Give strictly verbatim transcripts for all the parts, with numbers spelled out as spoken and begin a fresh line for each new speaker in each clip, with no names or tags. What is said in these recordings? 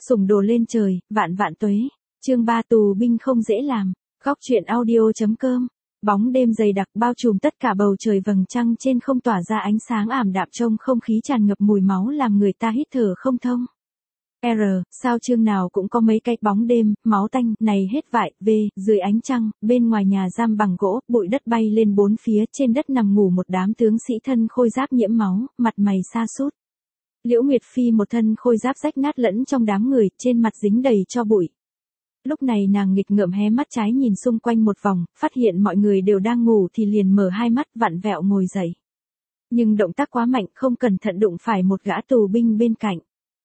Sủng đồ lên trời, vạn vạn tuế. Chương ba tù binh không dễ làm. Góc truyện audio.com. Bóng đêm dày đặc bao trùm tất cả bầu trời, vầng trăng trên không tỏa ra ánh sáng ảm đạm, trong không khí tràn ngập mùi máu làm người ta hít thở không thông. R, sao chương nào cũng có mấy cái bóng đêm, máu tanh, này hết vại, V, dưới ánh trăng, bên ngoài nhà giam bằng gỗ, bụi đất bay lên bốn phía, trên đất nằm ngủ một đám tướng sĩ thân khôi giáp nhiễm máu, mặt mày sa sút. Liễu Nguyệt Phi một thân khôi giáp rách nát lẫn trong đám người, trên mặt dính đầy cho bụi. Lúc này nàng nghịch ngợm hé mắt trái nhìn xung quanh một vòng, phát hiện mọi người đều đang ngủ thì liền mở hai mắt vặn vẹo ngồi dậy. Nhưng động tác quá mạnh, không cẩn thận đụng phải một gã tù binh bên cạnh.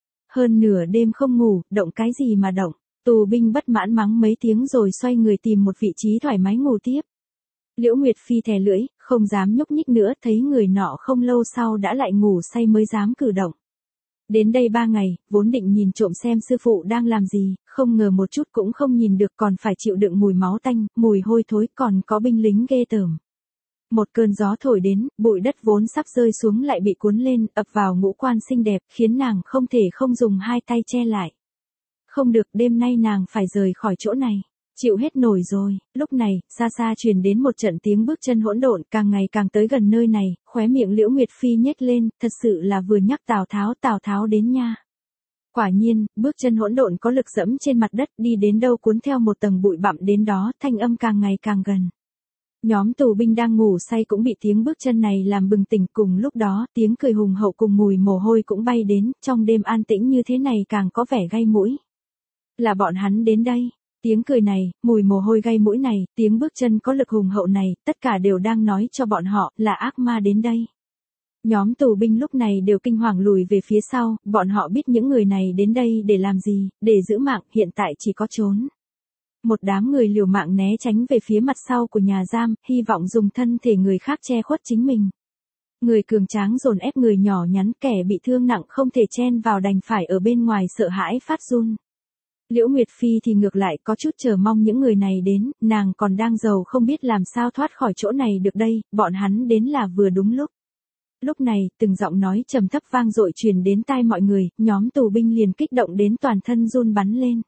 Hơn nửa đêm không ngủ, động cái gì mà động. Tù binh bất mãn mắng mấy tiếng rồi xoay người tìm một vị trí thoải mái ngủ tiếp. Liễu Nguyệt Phi thè lưỡi, không dám nhúc nhích nữa, thấy người nọ không lâu sau đã lại ngủ say mới dám cử động. Đến đây ba ngày, vốn định nhìn trộm xem sư phụ đang làm gì, không ngờ một chút cũng không nhìn được, còn phải chịu đựng mùi máu tanh, mùi hôi thối, còn có binh lính ghê tởm. Một cơn gió thổi đến, bụi đất vốn sắp rơi xuống lại bị cuốn lên, ập vào ngũ quan xinh đẹp, khiến nàng không thể không dùng hai tay che lại. Không được, đêm nay nàng phải rời khỏi chỗ này. Chịu hết nổi rồi. Lúc này, xa xa truyền đến một trận tiếng bước chân hỗn độn, càng ngày càng tới gần nơi này, khóe miệng Liễu Nguyệt Phi nhếch lên, thật sự là vừa nhắc Tào Tháo, Tào Tháo đến nha. Quả nhiên, bước chân hỗn độn có lực dẫm trên mặt đất, đi đến đâu cuốn theo một tầng bụi bặm đến đó, thanh âm càng ngày càng gần. Nhóm tù binh đang ngủ say cũng bị tiếng bước chân này làm bừng tỉnh, cùng lúc đó, tiếng cười hùng hậu cùng mùi mồ hôi cũng bay đến, trong đêm an tĩnh như thế này càng có vẻ gay mũi. Là bọn hắn đến đây. Tiếng cười này, mùi mồ hôi gây mũi này, tiếng bước chân có lực hùng hậu này, tất cả đều đang nói cho bọn họ là ác ma đến đây. Nhóm tù binh lúc này đều kinh hoàng lùi về phía sau, bọn họ biết những người này đến đây để làm gì, để giữ mạng, hiện tại chỉ có trốn. Một đám người liều mạng né tránh về phía mặt sau của nhà giam, hy vọng dùng thân thể người khác che khuất chính mình. Người cường tráng dồn ép người nhỏ nhắn, kẻ bị thương nặng không thể chen vào đành phải ở bên ngoài sợ hãi phát run. Liễu Nguyệt Phi thì ngược lại có chút chờ mong những người này đến, nàng còn đang giàu không biết làm sao thoát khỏi chỗ này được đây, bọn hắn đến là vừa đúng lúc. Lúc này, từng giọng nói trầm thấp vang dội truyền đến tai mọi người, nhóm tù binh liền kích động đến toàn thân run bắn lên.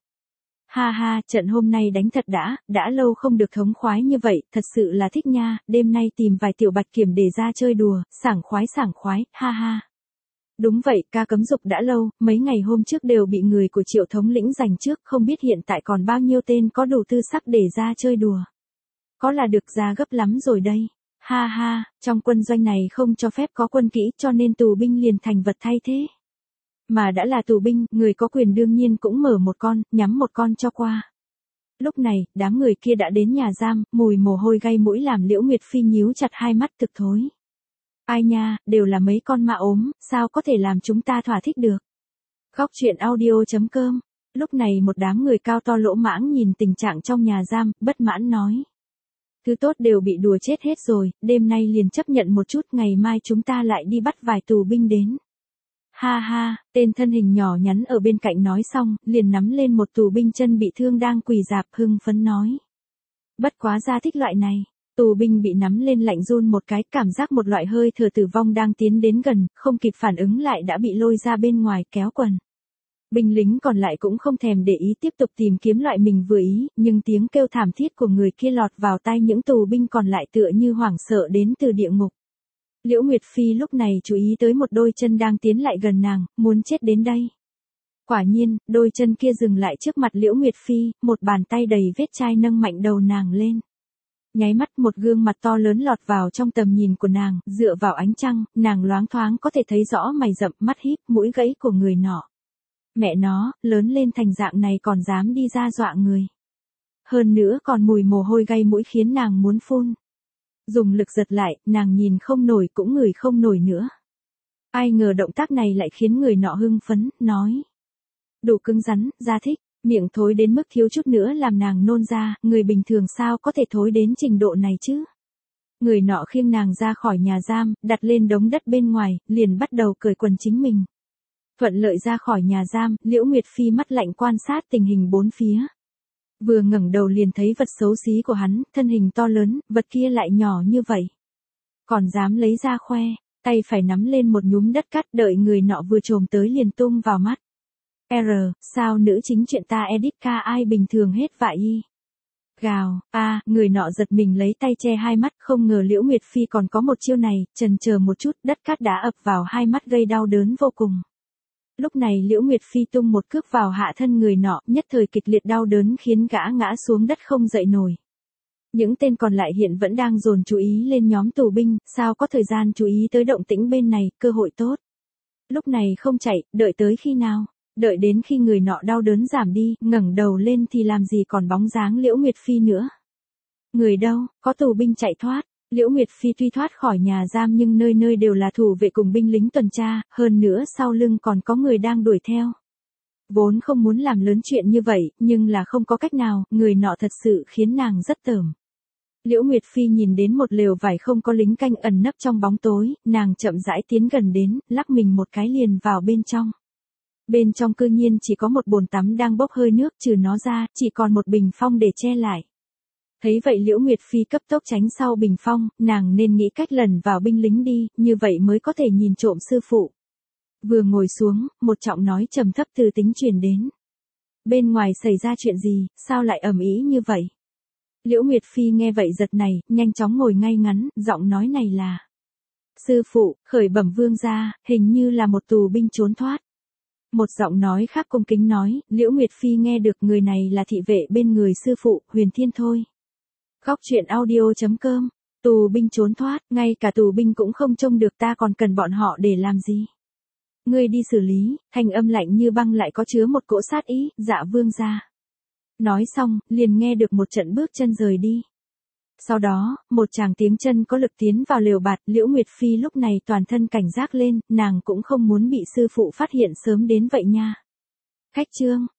Ha ha, trận hôm nay đánh thật đã, đã lâu không được thống khoái như vậy, thật sự là thích nha, đêm nay tìm vài tiểu bạch kiểm để ra chơi đùa, sảng khoái sảng khoái, ha ha. Đúng vậy, ca cấm dục đã lâu, mấy ngày hôm trước đều bị người của Triệu thống lĩnh giành trước, không biết hiện tại còn bao nhiêu tên có đủ tư sắc để ra chơi đùa. Có là được ra gấp lắm rồi đây. Ha ha, trong quân doanh này không cho phép có quân kỹ, cho nên tù binh liền thành vật thay thế. Mà đã là tù binh, người có quyền đương nhiên cũng mở một con, nhắm một con cho qua. Lúc này, đám người kia đã đến nhà giam, mùi mồ hôi gây mũi làm Liễu Nguyệt Phi nhíu chặt hai mắt thực thối. Ai nha, đều là mấy con ma ốm, sao có thể làm chúng ta thỏa thích được. Góc truyện audio.com. Lúc này một đám người cao to lỗ mãng nhìn tình trạng trong nhà giam, bất mãn nói. Thứ tốt đều bị đùa chết hết rồi, đêm nay liền chấp nhận một chút, ngày mai chúng ta lại đi bắt vài tù binh đến. Ha ha, tên thân hình nhỏ nhắn ở bên cạnh nói xong, liền nắm lên một tù binh chân bị thương đang quỳ rạp, hưng phấn nói. Bất quá ra thích loại này. Tù binh bị nắm lên lạnh run một cái, cảm giác một loại hơi thở tử vong đang tiến đến gần, không kịp phản ứng lại đã bị lôi ra bên ngoài kéo quần. Binh lính còn lại cũng không thèm để ý, tiếp tục tìm kiếm loại mình vừa ý, nhưng tiếng kêu thảm thiết của người kia lọt vào tai những tù binh còn lại tựa như hoảng sợ đến từ địa ngục. Liễu Nguyệt Phi lúc này chú ý tới một đôi chân đang tiến lại gần nàng, muốn chết đến đây. Quả nhiên, đôi chân kia dừng lại trước mặt Liễu Nguyệt Phi, một bàn tay đầy vết chai nâng mạnh đầu nàng lên. Nháy mắt một gương mặt to lớn lọt vào trong tầm nhìn của nàng, dựa vào ánh trăng, nàng loáng thoáng có thể thấy rõ mày rậm, mắt híp, mũi gãy của người nọ. Mẹ nó, lớn lên thành dạng này còn dám đi ra dọa người. Hơn nữa còn mùi mồ hôi gây mũi khiến nàng muốn phun. Dùng lực giật lại, nàng nhìn không nổi cũng ngửi không nổi nữa. Ai ngờ động tác này lại khiến người nọ hưng phấn, nói. Đủ cứng rắn, ra thích. Miệng thối đến mức thiếu chút nữa làm nàng nôn ra, người bình thường sao có thể thối đến trình độ này chứ. Người nọ khiêng nàng ra khỏi nhà giam, đặt lên đống đất bên ngoài, liền bắt đầu cởi quần chính mình. Thuận lợi ra khỏi nhà giam, Liễu Nguyệt Phi mắt lạnh quan sát tình hình bốn phía. Vừa ngẩng đầu liền thấy vật xấu xí của hắn, thân hình to lớn, vật kia lại nhỏ như vậy. Còn dám lấy ra khoe, tay phải nắm lên một nhúm đất cát, đợi người nọ vừa trồm tới liền tung vào mắt. R, sao nữ chính chuyện ta edit ca ai bình thường hết vậy y. Gào, a, người nọ giật mình lấy tay che hai mắt, không ngờ Liễu Nguyệt Phi còn có một chiêu này, chần chờ một chút, đất cát đã ập vào hai mắt gây đau đớn vô cùng. Lúc này Liễu Nguyệt Phi tung một cước vào hạ thân người nọ, nhất thời kịch liệt đau đớn khiến gã ngã xuống đất không dậy nổi. Những tên còn lại hiện vẫn đang dồn chú ý lên nhóm tù binh, sao có thời gian chú ý tới động tĩnh bên này, cơ hội tốt. Lúc này không chạy, đợi tới khi nào? Đợi đến khi người nọ đau đớn giảm đi, ngẩng đầu lên thì làm gì còn bóng dáng Liễu Nguyệt Phi nữa. Người đâu, có tù binh chạy thoát. Liễu Nguyệt Phi tuy thoát khỏi nhà giam nhưng nơi nơi đều là thủ vệ cùng binh lính tuần tra, hơn nữa sau lưng còn có người đang đuổi theo. Vốn không muốn làm lớn chuyện như vậy, nhưng là không có cách nào, người nọ thật sự khiến nàng rất tởm. Liễu Nguyệt Phi nhìn đến một lều vải không có lính canh ẩn nấp trong bóng tối, nàng chậm rãi tiến gần đến, lắc mình một cái liền vào bên trong. Bên trong cư nhiên chỉ có một bồn tắm đang bốc hơi nước, trừ nó ra, chỉ còn một bình phong để che lại. Thấy vậy Liễu Nguyệt Phi cấp tốc tránh sau bình phong, nàng nên nghĩ cách lần vào binh lính đi, như vậy mới có thể nhìn trộm sư phụ. Vừa ngồi xuống, một giọng nói trầm thấp từ tính truyền đến. Bên ngoài xảy ra chuyện gì, sao lại ầm ĩ như vậy? Liễu Nguyệt Phi nghe vậy giật này, nhanh chóng ngồi ngay ngắn, giọng nói này là: Sư phụ, khởi bẩm vương gia, hình như là một tù binh trốn thoát. Một giọng nói khác cung kính nói, Liễu Nguyệt Phi nghe được người này là thị vệ bên người sư phụ, Huyền Thiên thôi. Góc truyện audio chấm com, tù binh trốn thoát, ngay cả tù binh cũng không trông được ta còn cần bọn họ để làm gì. Ngươi đi xử lý, thanh âm lạnh như băng lại có chứa một cỗ sát ý, dạ vương gia. Nói xong, liền nghe được một trận bước chân rời đi. Sau đó, một tràng tiếng chân có lực tiến vào lều bạt, Liễu Nguyệt Phi lúc này toàn thân cảnh giác lên, nàng cũng không muốn bị sư phụ phát hiện sớm đến vậy nha. Khách trương,